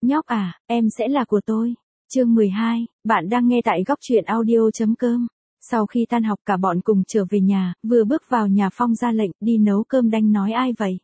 Nhóc à, em sẽ là của tôi. Chương 12, bạn đang nghe tại góc truyện audio.com. Sau khi tan học cả bọn cùng trở về nhà, vừa bước vào nhà Phong ra lệnh đi nấu cơm đanh nói ai vậy.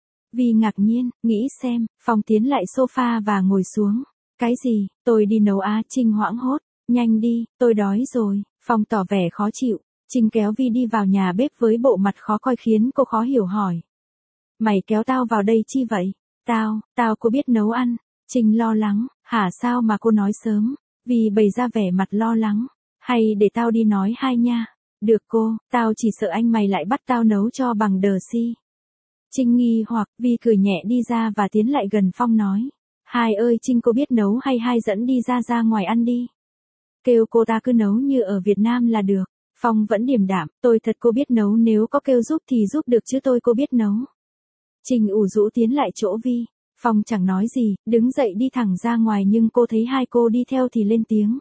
Vi ngạc nhiên, nghĩ xem, Phong tiến lại sofa và ngồi xuống. Cái gì, tôi đi nấu á? Trinh hoảng hốt, nhanh đi, tôi đói rồi. Phong tỏ vẻ khó chịu, Trinh kéo Vi đi vào nhà bếp với bộ mặt khó coi khiến cô khó hiểu hỏi. Mày kéo tao vào đây chi vậy? Tao có biết nấu ăn. Trinh lo lắng, hả sao mà cô nói sớm? Vi bày ra vẻ mặt lo lắng. Hay để tao đi nói hai nha. Được cô, tao chỉ sợ anh mày lại bắt tao nấu cho bằng đờ si. Trinh nghi hoặc, Vi cười nhẹ đi ra và tiến lại gần Phong nói. Hai ơi, Trinh cô biết nấu hay hai dẫn đi ra ngoài ăn đi. Kêu cô ta cứ nấu như ở Việt Nam là được. Phong vẫn điềm đạm, tôi thật cô biết nấu, nếu có kêu giúp thì giúp được chứ tôi cô biết nấu. Trinh ủ rũ tiến lại chỗ Vi. Phong chẳng nói gì, đứng dậy đi thẳng ra ngoài nhưng cô thấy hai cô đi theo thì lên tiếng.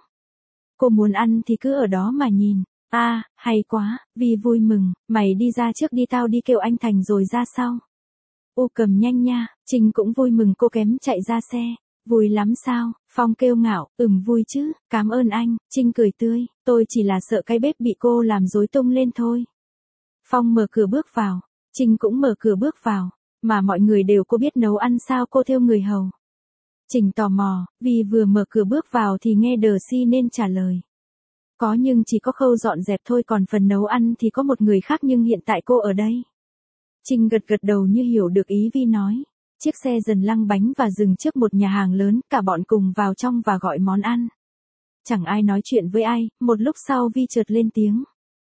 Cô muốn ăn thì cứ ở đó mà nhìn. Hay quá, Vi vui mừng, mày đi ra trước đi, tao đi kêu anh Thành rồi ra sau. Cầm nhanh nha. Trinh cũng vui mừng, cô kém chạy ra xe. Vui lắm sao? Phong kêu ngạo, vui chứ, cảm ơn anh. Trinh cười tươi, tôi chỉ là sợ cái bếp bị cô làm rối tung lên thôi. Phong mở cửa bước vào, Trinh cũng mở cửa bước vào. Mà mọi người đều cô biết nấu ăn sao cô theo người hầu? Trinh tò mò, vì vừa mở cửa bước vào thì nghe đờ si nên trả lời. Có nhưng chỉ có khâu dọn dẹp thôi, còn phần nấu ăn thì có một người khác nhưng hiện tại cô ở đây. Trinh gật đầu như hiểu được ý Vi nói. Chiếc xe dần lăng bánh và dừng trước một nhà hàng lớn, cả bọn cùng vào trong và gọi món ăn. Chẳng ai nói chuyện với ai, một lúc sau Vi chợt lên tiếng.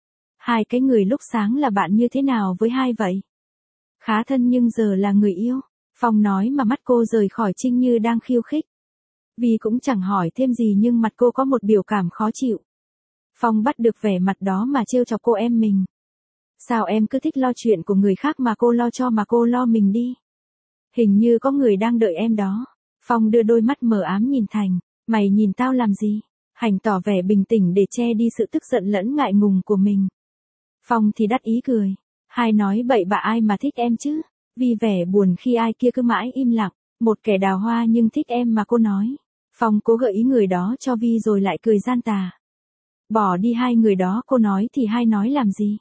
Hai cái người lúc sáng là bạn như thế nào với hai vậy? Khá thân nhưng giờ là người yêu. Phong nói mà mắt cô rời khỏi Trinh như đang khiêu khích. Vi cũng chẳng hỏi thêm gì nhưng mặt cô có một biểu cảm khó chịu. Phong bắt được vẻ mặt đó mà trêu chọc cô em mình. Sao em cứ thích lo chuyện của người khác mà cô lo cho mà cô lo mình đi. Hình như có người đang đợi em đó. Phong đưa đôi mắt mờ ám nhìn Thành. Mày nhìn tao làm gì? Hành tỏ vẻ bình tĩnh để che đi sự tức giận lẫn ngại ngùng của mình. Phong thì đắc ý cười. Hai nói bậy bạ, ai mà thích em chứ? Vì vẻ buồn khi ai kia cứ mãi im lặng. Một kẻ đào hoa nhưng thích em mà cô nói. Phong cố gợi ý người đó cho Vi rồi lại cười gian tà. Bỏ đi hai người đó, cô nói thì hai nói làm gì?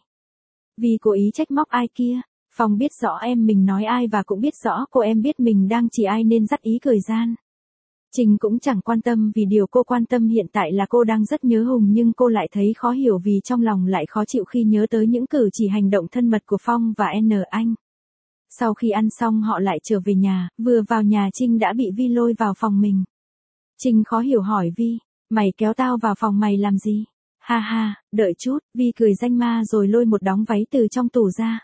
Vi cố ý trách móc ai kia. Phong biết rõ em mình nói ai và cũng biết rõ cô em biết mình đang chỉ ai nên dắt ý cười gian. Trinh cũng chẳng quan tâm vì điều cô quan tâm hiện tại là cô đang rất nhớ Hùng, nhưng cô lại thấy khó hiểu vì trong lòng lại khó chịu khi nhớ tới những cử chỉ hành động thân mật của Phong và Anh. Sau khi ăn xong họ lại trở về nhà, vừa vào nhà Trinh đã bị Vi lôi vào phòng mình. Trinh khó hiểu hỏi Vi, mày kéo tao vào phòng mày làm gì? Ha, đợi chút, Vi cười danh ma rồi lôi một đống váy từ trong tủ ra.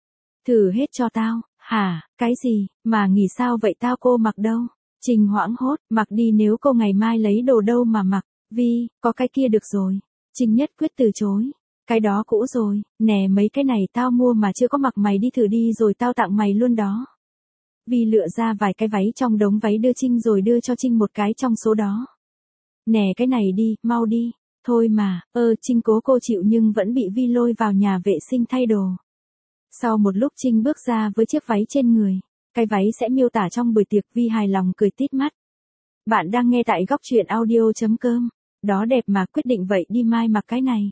Thử hết cho tao. Hả, cái gì, mà nghỉ sao vậy, tao cô mặc đâu? Trinh hoảng hốt, mặc đi, nếu cô ngày mai lấy đồ đâu mà mặc. Vi, có cái kia được rồi. Trinh nhất quyết từ chối. Cái đó cũ rồi, nè mấy cái này tao mua mà chưa có mặc, mày đi thử đi rồi tao tặng mày luôn đó. Vi lựa ra vài cái váy trong đống váy đưa Trinh rồi đưa cho Trinh một cái trong số đó. Nè cái này đi, mau đi. Thôi mà, Trinh cố cô chịu nhưng vẫn bị Vi lôi vào nhà vệ sinh thay đồ. Sau một lúc Trinh bước ra với chiếc váy trên người. Cái váy sẽ miêu tả trong buổi tiệc. Vi hài lòng cười tít mắt. Bạn đang nghe tại góc truyện audio.com. Đó đẹp mà, quyết định vậy đi, mai mặc cái này.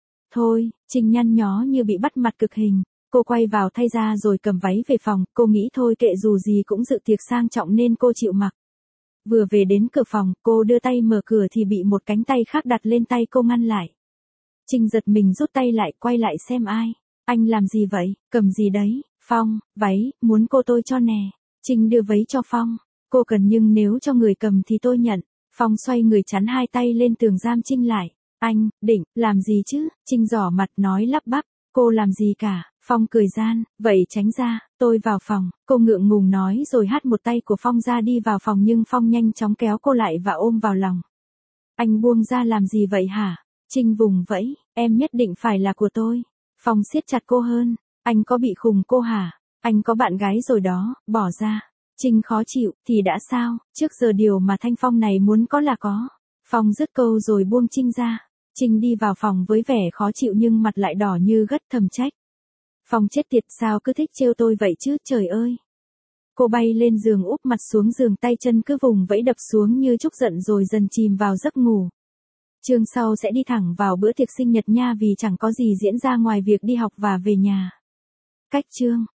Thôi, Trinh nhăn nhó như bị bắt mặt cực hình. Cô quay vào thay ra rồi cầm váy về phòng. Cô nghĩ thôi kệ, dù gì cũng dự tiệc sang trọng nên cô chịu mặc. Vừa về đến cửa phòng, cô đưa tay mở cửa thì bị một cánh tay khác đặt lên tay cô ngăn lại. Trinh giật mình rút tay lại, quay lại xem ai. Anh làm gì vậy, cầm gì đấy? Phong, váy, muốn cô tôi cho nè. Trinh đưa váy cho Phong. Cô cần nhưng nếu cho người cầm thì tôi nhận. Phong xoay người chắn hai tay lên tường giam Trinh lại. Anh, định, làm gì chứ? Trinh giỏ mặt nói lắp bắp. Cô làm gì cả? Phong cười gian, vậy tránh ra, tôi vào phòng. Cô ngượng ngùng nói rồi hất một tay của Phong ra đi vào phòng nhưng Phong nhanh chóng kéo cô lại và ôm vào lòng. Anh buông ra làm gì vậy hả? Trinh vùng vẫy, em nhất định phải là của tôi. Phong siết chặt cô hơn. Anh có bị khùng cô hả? Anh có bạn gái rồi đó, bỏ ra. Trinh khó chịu, thì đã sao, trước giờ điều mà Thanh Phong này muốn có là có. Phong dứt câu rồi buông Trinh ra. Trinh đi vào phòng với vẻ khó chịu nhưng mặt lại đỏ như gất, thầm trách. Phong chết tiệt, sao cứ thích trêu tôi vậy chứ, trời ơi. Cô bay lên giường úp mặt xuống giường, tay chân cứ vùng vẫy đập xuống như trút giận rồi dần chìm vào giấc ngủ. Chương sau sẽ đi thẳng vào bữa tiệc sinh nhật nha, vì chẳng có gì diễn ra ngoài việc đi học và về nhà. Cách chương